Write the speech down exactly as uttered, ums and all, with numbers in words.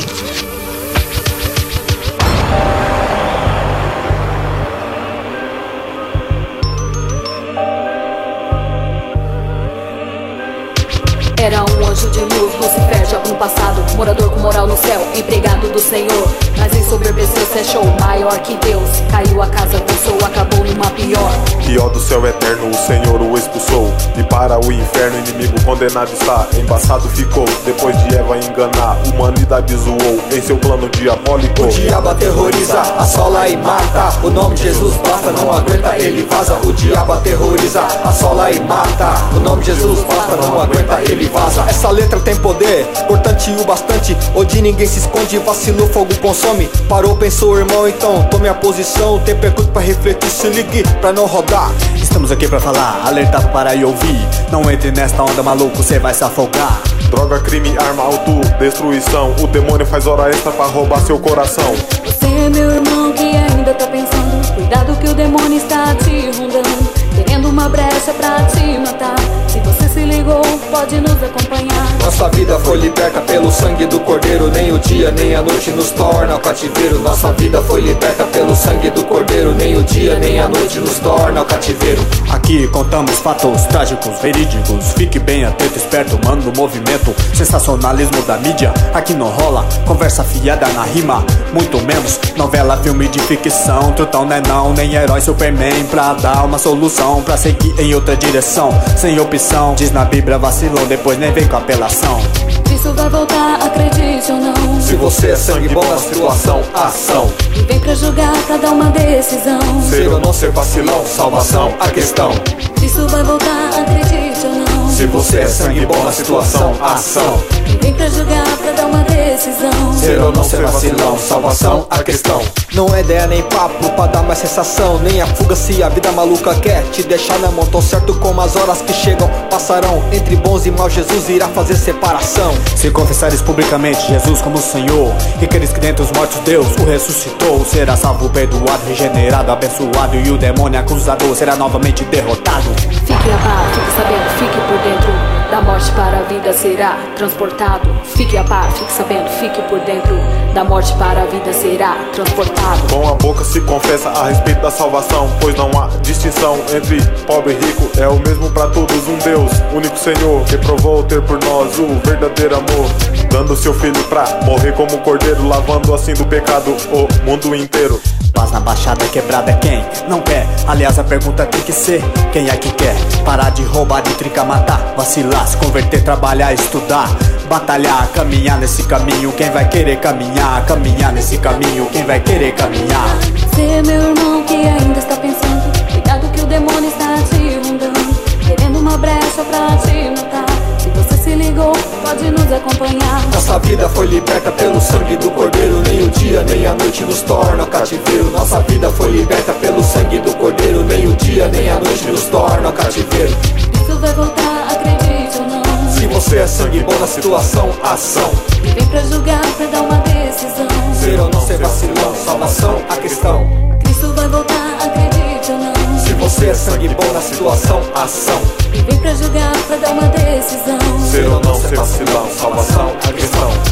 Era um anjo de luz, Lucifer, diabo no passado, morador com moral no céu, empregado do Senhor. Mas ensoberbeceu, se achou maior que Deus. Caiu a casa, pensou, acabou numa pior. Pior do céu eterno, o Senhor o expulsou. E para o inferno, inimigo condenado está. Embaçado ficou, depois de Eva enganar, humanidade zoou em seu plano diabólico. O diabo aterroriza, assola e mata. O nome de Jesus basta, não aguenta, ele vaza. O diabo aterroriza, assola e mata. O nome de Jesus basta, não aguenta, ele vaza. Essa letra tem poder, importante o bastante. Onde ninguém se esconde, vacilou, fogo consome. Parou, pensou, irmão, então tome a posição. O tempo é curto pra refletir, se ligue pra não rodar. Estamos aqui pra falar, alertar para e ouvir. Não entre nesta onda, maluco, cê vai se afogar. Droga, crime, arma, autodestruição. O demônio faz hora extra pra roubar seu coração. Você é meu irmão que ainda tá pensando. Cuidado que o demônio está te rondando, querendo uma brecha pra te matar. Se você se ligou, pode nos acompanhar. Nossa vida foi liberta pelo sangue do Cordeiro. Nem o dia nem a noite nos torna o cativeiro. Nossa vida foi liberta pelo sangue do Cordeiro. Nem o dia nem a noite nos torna o cativeiro. Aqui contamos fatos trágicos, verídicos. Fique bem atento, esperto, mano do movimento. Sensacionalismo da mídia, aqui não rola conversa fiada na rima, muito menos novela, filme de ficção. Trutão não é não, nem herói Superman pra dar uma solução, pra seguir em outra direção, sem opção. Diz na Bíblia vacilou, depois nem vem com apelação. Cristo vai voltar, acredite ou não. Se você é sangue bom na situação, ação. E vem pra julgar, pra dar uma decisão. Ser ou não ser vacilão, salvação, a questão. Cristo vai voltar, acredite ou não. Se você é sangue bom na situação, ação. E vem pra julgar, pra dar uma decisão. Ser ou não ser vacilão, salvação, a questão. Não é ideia nem papo pra dar mais sensação, nem a fuga se a vida maluca quer te deixar na mão. Tão certo como as horas que chegam passarão. Entre bons e maus Jesus irá fazer separação. Se confessares publicamente Jesus como Senhor, e queres que dentre os mortos Deus o ressuscitou, será salvo, perdoado, regenerado, abençoado. E o demônio acusador será novamente derrotado. Fique a par, fique sabendo, fique por dentro. Da morte para a vida será transportado. Fique a par, fique sabendo, fique por dentro. Da morte para a vida será transportado. Com a boca se confessa a respeito da salvação, pois não há distinção entre pobre e rico. É o mesmo pra todos, um Deus, único Senhor, que provou ter por nós o verdadeiro amor, dando seu filho pra morrer como cordeiro, lavando assim do pecado o mundo inteiro. Paz na baixada quebrada é quem não quer. Aliás, a pergunta tem que ser: quem é que quer? Parar de roubar, de trincar, matar, vacilar, se converter, trabalhar, estudar, batalhar, caminhar nesse caminho. Quem vai querer caminhar, caminhar nesse caminho? Quem vai querer caminhar? Você é meu irmão que ainda está pensando. Cuidado que o demônio está te rondando, querendo uma brecha pra te matar. Se você se ligou, pode nos acompanhar. Nossa vida foi liberta pelo sangue do Cordeiro. Nem o dia nem a noite nos torna o cativeiro. Nossa vida foi liberta pelo sangue do Cordeiro. Nem o dia nem a noite nos torna o cativeiro. Isso vai voltar, acredite ou não. Se você é sangue bom na situação, ação. E vem pra julgar, pra dar uma decisão. Ser ou não ser vacilão, salvação, a questão. Cristo vai voltar, acredite ou não. Se você é sangue bom na situação, ação. E vem pra julgar, pra dar uma decisão. Ser ou não ser vacilão, salvação, a questão.